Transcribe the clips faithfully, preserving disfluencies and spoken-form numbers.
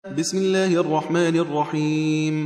بسم الله الرحمن الرحيم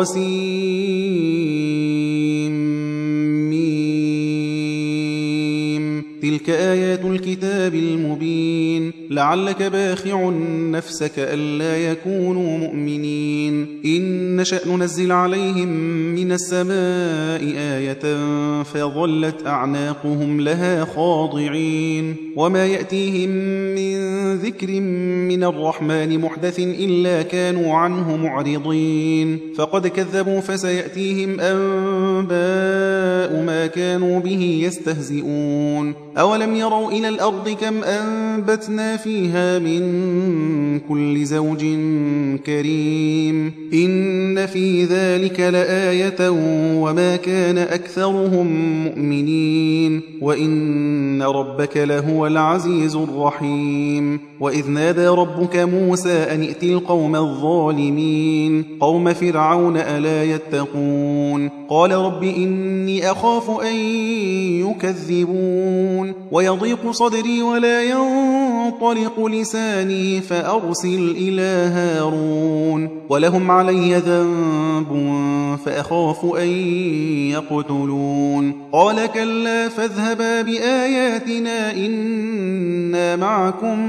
طاسيم تلك آيات الكتاب المبين لعلك باخع نفسك ألا يكونوا مؤمنين إن نشأ ننزل عليهم من السماء آية فظلت أعناقهم لها خاضعين وما يأتيهم من ذكر من الرحمن محدث إلا كانوا عنه معرضين فقد كذبوا فسيأتيهم أنباء ما كانوا به يستهزئون أولم يروا إلى الأرض كم أنبتنا فيها من كل زوج كريم إن في ذلك لآية وما كان أكثرهم مؤمنين وإن ربك لهو العزيز الرحيم وإذ نادى ربك موسى أن ائت القوم الظالمين قوم فرعون ألا يتقون قال رب إني أخاف أن يكذبون ويضيق صدري ولا ينطلق لساني فأرسل إلى هارون ولهم علي ذنب فأخاف أن يقتلون قال كلا فاذهبا بآياتنا إنا معكم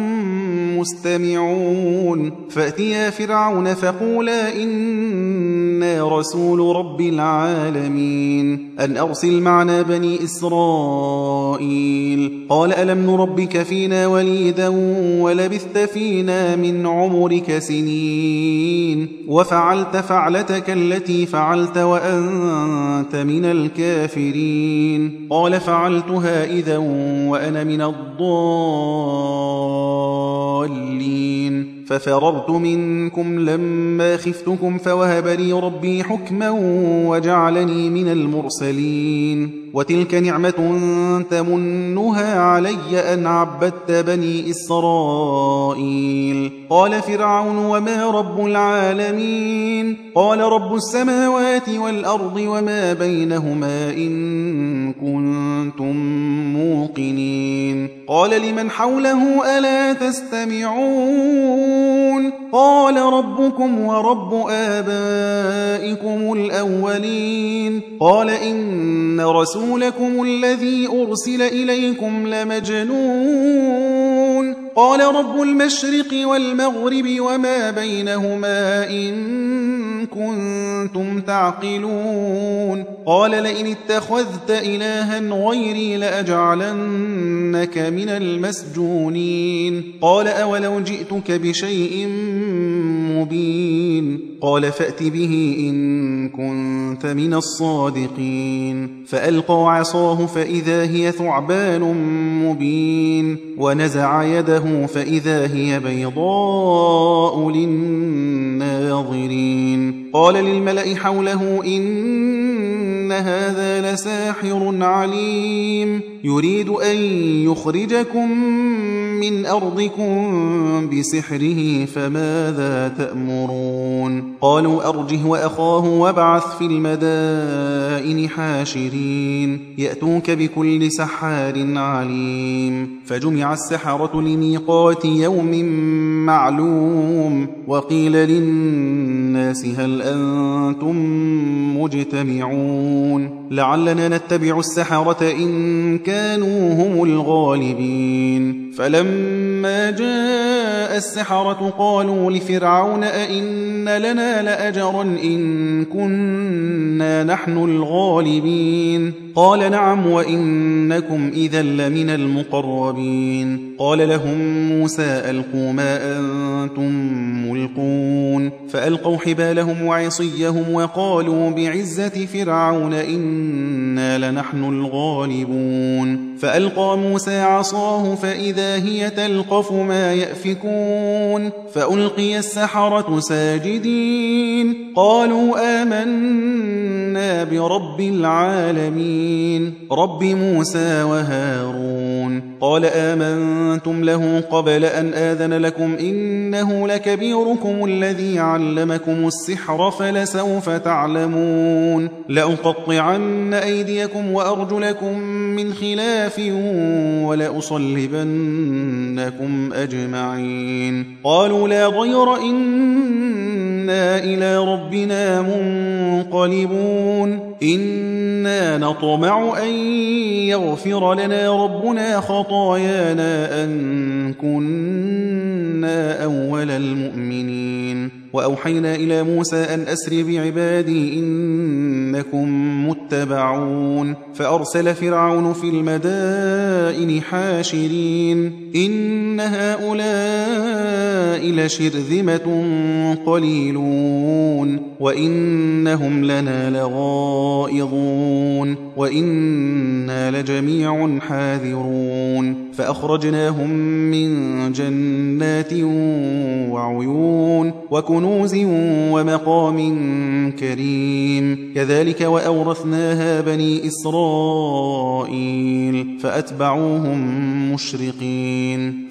مستمعون فأتيا فرعون فقولا إنا رسول رب العالمين أن أرسل معنا بني إسرائيل قال ألم نربك فينا وليدا ولبثت فينا من عمرك سنين وفعلت فعلتك التي فعلت وأنت من الكافرين قال فعلتها إذا وأنا من الضالين ففررت منكم لما خفتكم فوهب لي ربي حكما وجعلني من المرسلين وتلك نعمة تمنها علي أن عبدت بني إسرائيل قال فرعون وما رب العالمين قال رب السماوات والأرض وما بينهما إن كنتم موقنين قال لمن حوله ألا تستمعون قال ربكم ورب آبائكم الأولين قال إن رسولكم الذي أرسل إليكم لمجنون قال رب المشرق والمغرب وما بينهما إن كنتم تعقلون قال لئن اتخذت إلها غيري لأجعلنك من المسجونين قال أولو جئتك بشيء مبين قال فأت به إن كنت من الصادقين فألقى عصاه فإذا هي ثعبان مبين ونزع يده فإذا هي بيضاء للناظرين قال للملأ حوله إن هذا لساحر عليم يريد أن يخرجكم من أرضكم بسحره فماذا تأمرون قالوا أرجه وأخاه وابعث في المدائن حاشرين يأتوك بكل سحار عليم فجمع السحرة لميقات يوم معلوم وقيل للناس هل أنتم مجتمعون لعلنا نتبع السحرة إن كانوا هم الغالبين فلما جاء السحرة قالوا لفرعون أئن لنا لأجرا إن كنا نحن الغالبين قال نعم وإنكم إذا لمن المقربين قال لهم موسى ألقوا ما أنتم ملقون فألقوا حبالهم وعصيهم وقالوا بعزة فرعون إنا لنحن الغالبون فألقى موسى عصاه فإذا هي تلقف ما يأفكون فألقي السحرة ساجدين قالوا آمنا برب العالمين رب موسى وهارون قال آمنتم له قبل أن آذن لكم إنه لكبيركم الذي علمكم السحر فلسوف تعلمون لأقطعن أيديكم وأرجلكم من خلاف ولأصلبنكم أجمعين قالوا لا ضير إنا إلى ربنا منقلبون إنا نطمع أن يغفر لنا ربنا خطايانا أن كنا أول المؤمنين وأوحينا إلى موسى أن أسر بعبادي إنكم متبعون فأرسل فرعون في المدائن حاشرين إن هؤلاء لشرذمة قليلون وإنهم لنا لغائظون وإنا لجميع حاذرون فأخرجناهم من جنات وعيون وكنوز ومقام كريم كذلك وأورثناها بني إسرائيل فأتبعوهم مشرقين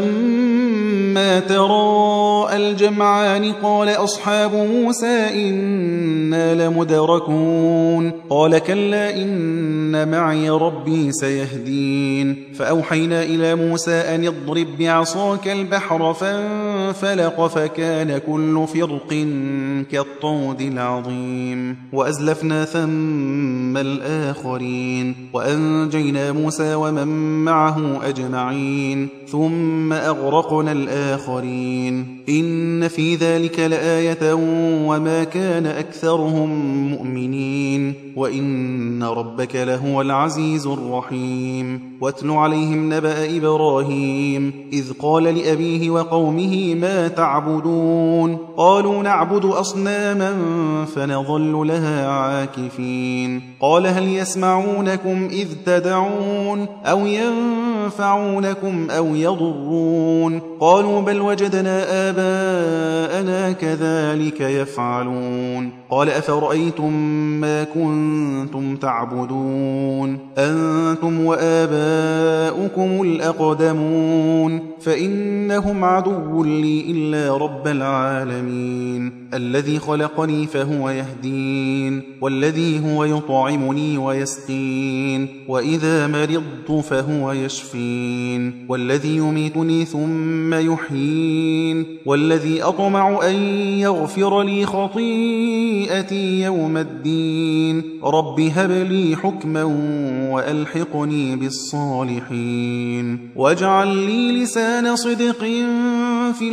فلما تراءى الجمعان قال أصحاب موسى إنا لمدركون قال كلا إن معي ربي سيهدين فأوحينا إلى موسى أن يضرب بعصاك البحر فانفلق فكان كل فرق كالطود العظيم وأزلفنا ثم الآخرين وأنجينا موسى ومن معه أجمعين ثم أغرقنا الآخرين إن في ذلك لآية وما كان أكثرهم مؤمنين وإن ربك لهو العزيز الرحيم واتل عليهم نبأ إبراهيم إذ قال لأبيه وقومه ما تعبدون قالوا نعبد أصناما فنظل لها عاكفين قال هل يسمعونكم إذ تدعون أو ينفعونكم أو يضرون قالوا بل وجدنا آباءنا كذلك يفعلون قال أفرأيتم ما كنتم تعبدون أنتم وآباؤكم الأقدمون فإنهم عدو لي إلا رب العالمين الذي خلقني فهو يهدين والذي هو يطعمني ويسقين وإذا مرضت فهو يشفين والذي يميتني ثم يحيين والذي أطمع أن يغفر لي خطيئتي يوم الدين رب هب لي حكما وألحقني بالصالحين واجعل لي لسان صدق في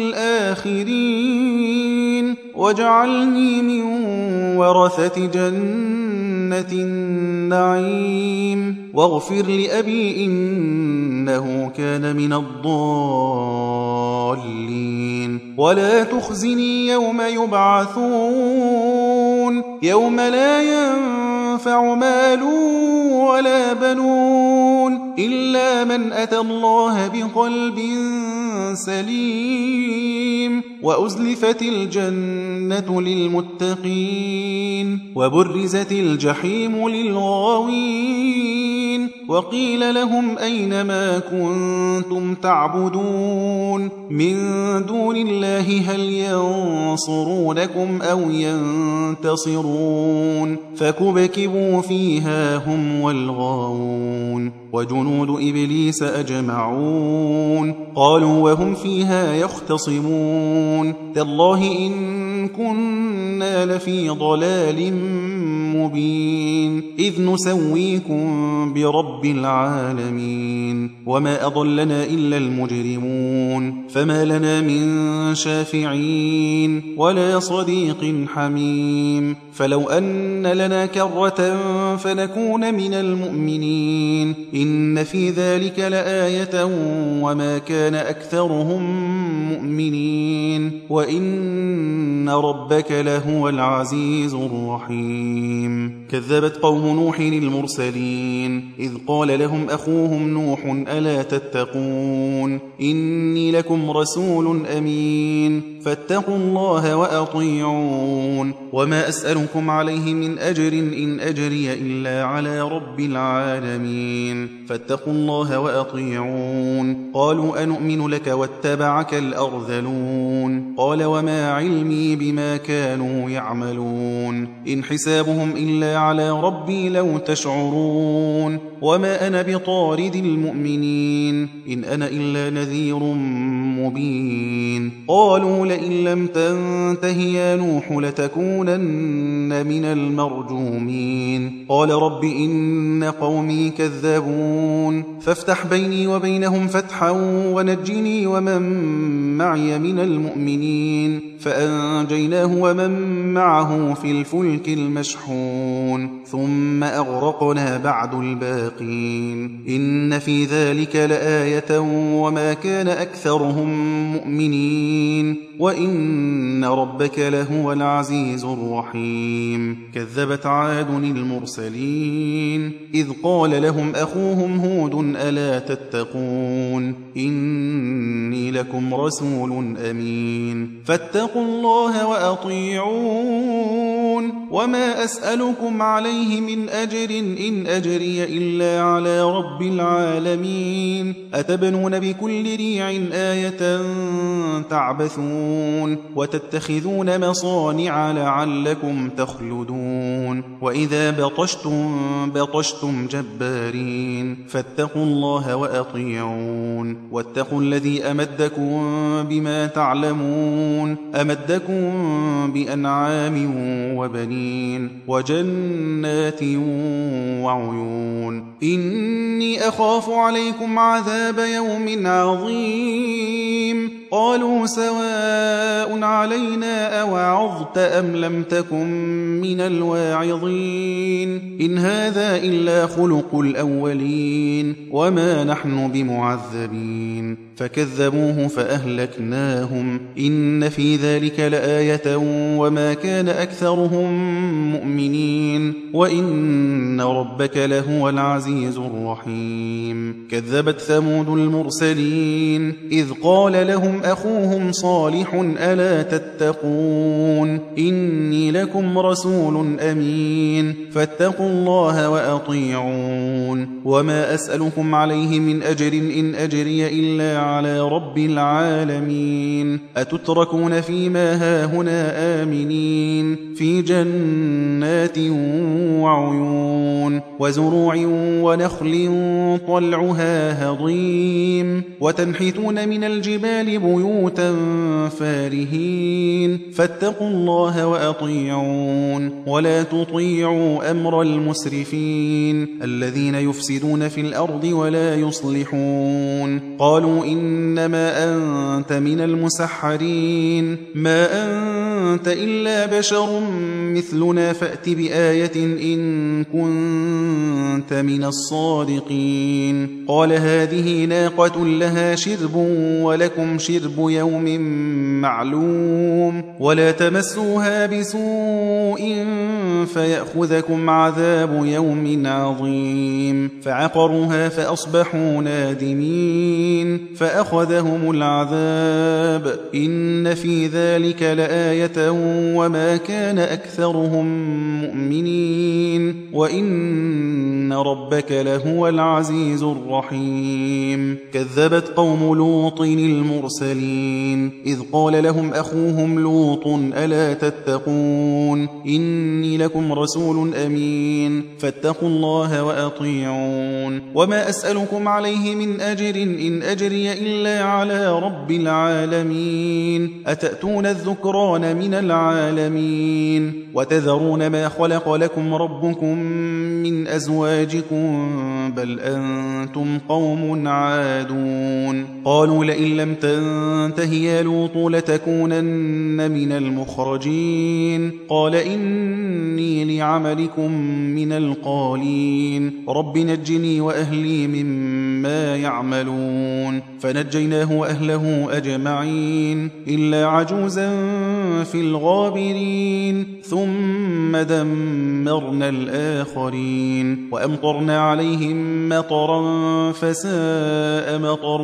الآخرين واجعلني من ورثة جنة النعيم واغفر لأبي إنه كان من الضالين ولا تخزني يوم يبعثون يوم لا ينفع مال ولا بنون إلا من أتى الله بقلب سليم وأزلفت الجنة للمتقين وبرزت الجحيم للغاوين وقيل لهم أين ما كنتم تعبدون من دون الله هل ينصرونكم أو ينتصرون فكبكبوا فيها هم والغاوون وجنود إبليس أجمعون قالوا وهم فيها يختصمون تالله إن كنا لفي ضلال مبين إذ نسويكم برب العالمين وما أضلنا إلا المجرمون فما لنا من شافعين ولا صديق حميم فلو أن لنا كرة فنكون من المؤمنين إن في ذلك لآية وما كان أكثرهم مؤمنين وإن ربك لهو العزيز الرحيم الرجيم. كذبت قوم نوح المرسلين إذ قال لهم أخوهم نوح ألا تتقون إني لكم رسول أمين فاتقوا الله وأطيعون وما أسألكم عليه من أجر إن أجري إلا على رب العالمين فاتقوا الله وأطيعون. قالوا أنؤمن لك واتبعك الأرذلون قال وما علمي بما كانوا يعملون إن حسابهم إلا على ربي لو تشعرون وما أنا بطارد المؤمنين إن أنا إلا نذير مبين. قالوا لئن لم تنته يا نوح لتكونن من المرجومين قال رب إن قومي كذبون فافتح بيني وبينهم فتحا ونجني ومن معي من المؤمنين فأنجيناه ومن معه في الفلك المشحون ثم أغرقنا بعد الباقين إن في ذلك لآية وما كان أكثرهم مؤمنين وإن ربك لهو العزيز الرحيم. كذبت عاد المرسلين إذ قال لهم أخوهم هود ألا تتقون إني لكم رسول أمين فاتقوا الله وأطيعون وما أسألكم عليه من أجر إن أجري إلا على رب العالمين أتبنون بكل ريع آية تعبثون وتتخذون مصانع لعلكم تخلدون وإذا بطشتم بطشتم جبارين فاتقوا الله وأطيعون واتقوا الذي أمدكم بما تعلمون أمدكم بأنعام وبنين وجنات وعيون إني أخاف عليكم عذاب يوم عظيم قالوا سواء علينا أوعظت أم لم تكن من الواعظين إن هذا إلا خلق الأولين وما نحن بمعذبين فكذبوه فأهلكناهم إن في ذلك لآية وما كان أكثرهم مؤمنين وإن ربك لهو العزيز الرحيم. كذبت ثمود المرسلين إذ قال لهم أخوهم صالح ألا تتقون إني لكم رسول أمين فاتقوا الله وأطيعون وما أسألكم عليه من أجر إن أجري إلا على رب العالمين أتتركون فيما هاهنا آمنين في جنات وعيون وزروع ونخل طلعها هضيم وتنحتون من الجبال بيوتا فارهين فاتقوا الله وأطيعون ولا تطيعوا أمر المسرفين الذين يفسدون في الأرض ولا يصلحون. قالوا إنما أنت من المسحرين ما أنت إلا بشر مثلنا فأت بآية إن كنت من الصادقين. قال هذه ناقة لها شرب ولكم شرب يوم معلوم ولا تمسوها بسوء فيأخذكم عذاب يوم عظيم فعقروها فأصبحوا نادمين فأخذهم العذاب إن في ذلك لآية وما كان أكثرهم مؤمنين وإن ربك لهو العزيز الرحيم. كذبت قوم لوط المرسلين إذ قال لهم أخوهم لوط ألا تتقون إني لكم رسول أمين فاتقوا الله وأطيعون وما أسألكم عليه من أجر إن أجري إلا على رب العالمين أتأتون الذكران من العالمين وتذرون ما خلق لكم ربكم من أزواجكم بل أنتم قوم عادون. قالوا لئن لم تنته يا لوط لتكونن من المخرجين قال إني لعملكم من القالين رب نجني وأهلي مما يعملون فنجيناه وأهله أجمعين إلا عجوزا في الغابرين ثم دمرنا الآخرين وأمطرنا عليهم مطرا فساء مطر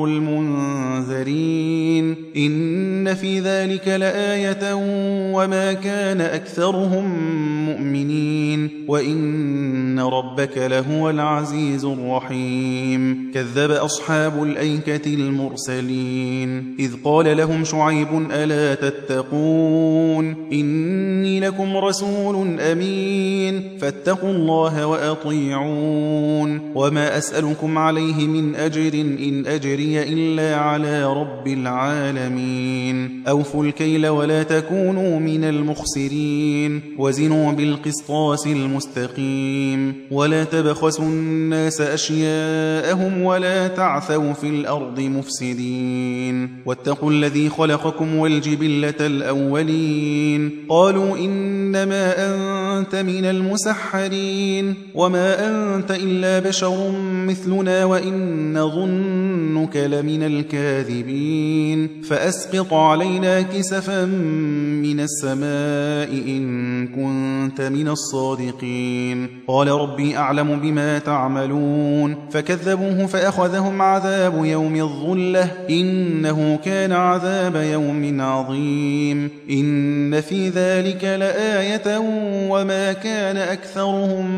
المنذرين إن في ذلك لآية وما كان أكثرهم مؤمنين وإن ربك لهو العزيز الرحيم كذب أصحاب الأيكة المرسلين إذ قال لهم شعيب ألا تتقون إني لكم رسول أمين فاتقوا الله وأطيعون وما أسألكم عليه من أجر إن أجري إلا على رب العالمين أوفوا الكيل ولا تكونوا من المخسرين وزنوا بالقسطاس المستقيم ولا تبخسوا الناس أشياءهم ولا تعثوا في الأرض مفسدين واتقوا الذي خلقكم والجبلة الأولين قالوا إنما أنت من المسحرين وما أنت إلا بشر مثلنا وإن نظنك لمن الكاذبين فأسقط علينا كسفا من السماء إن كنت من الصادقين قال ربي أعلم بما تعملون فكذبوه فأخذهم عذاب يوم الظلة إنه كان عذاب يوم عظيم إن في ذلك لآية وما كان أكثرهم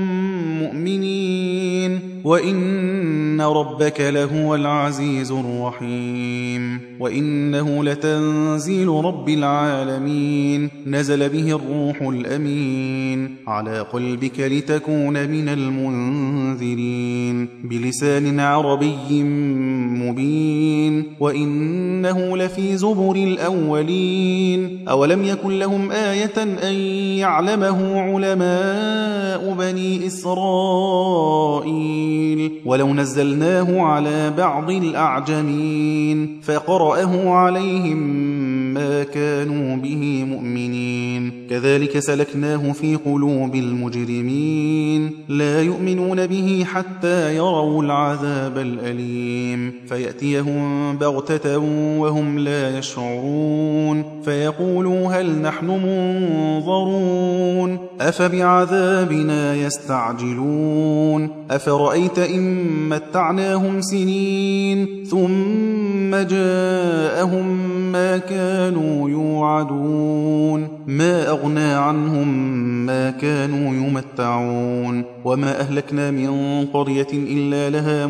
مؤمنين وإن ربك لهو العزيز الرحيم وإنه لتنزيل رب العالمين نزل به الروح الأمين على قلبك لتكون من المنذرين بلسان عربي مبين وإنه لفي زبر الأولين أولم يكن لهم آية أن يعلمه علماء بني إسرائيل ولو نزلناه على بعض الأعجمين فقرأه عليهم ما كانوا به مؤمنين كذلك سلكناه في قلوب المجرمين لا يؤمنون به حتى يروا العذاب الأليم فيأتيهم بغتة وهم لا يشعرون فيقولوا هل نحن منظرون أفبعذابنا يستعجلون أفرأيت إن متعناهم سنين ثم جاءهم ما كانوا يوعدون ما أغنى عنهم ما كانوا يمتعون وما أهلكنا من قرية إلا لها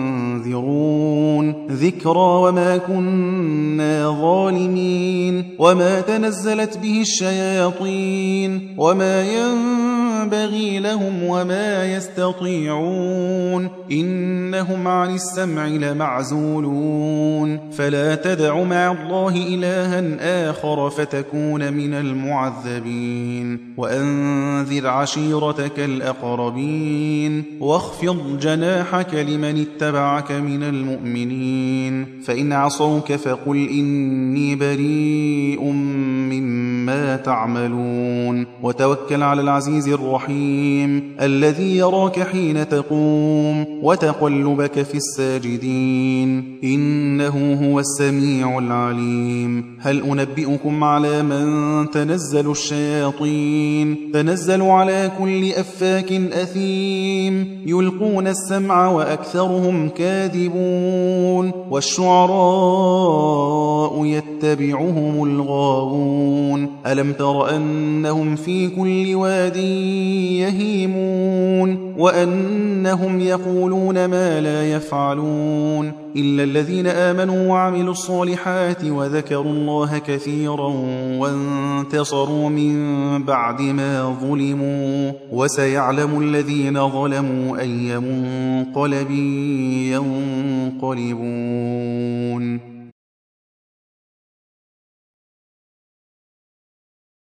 منذرون ذكرى وما كنا ظالمين وما تنزلت به الشياطين وما ينبغي لهم وما يستطيعون إنهم عن السمع لمعزولون فلا تدع مع الله إلها آخر فتكون من المعذبين وأنذر عشيرتك الأقربين واخفض جناحك لمن اتبعك من المؤمنين فإن عصوك فقل إني بريء مما تعملون وتوكل على العزيز الرحيم الذي يراك حين تقوم وتقلبك في الساجدين إنه هو السميع العليم هل أنبئكم على من تنزل الشياطين تنزل على كل أفاك أثيم يلقون السمع وأكثرهم كاذبون والشعراء يتبعهم الغاوون ألم تر أنهم في كل واد يهيمون وأنهم يقولون ما لا يفعلون إلا الذين آمنوا وعملوا الصالحات وذكروا الله كثيرا وانتصروا من بعد ما ظلموا وسيعلم الذين ظلموا أي منقلب ينقلبون.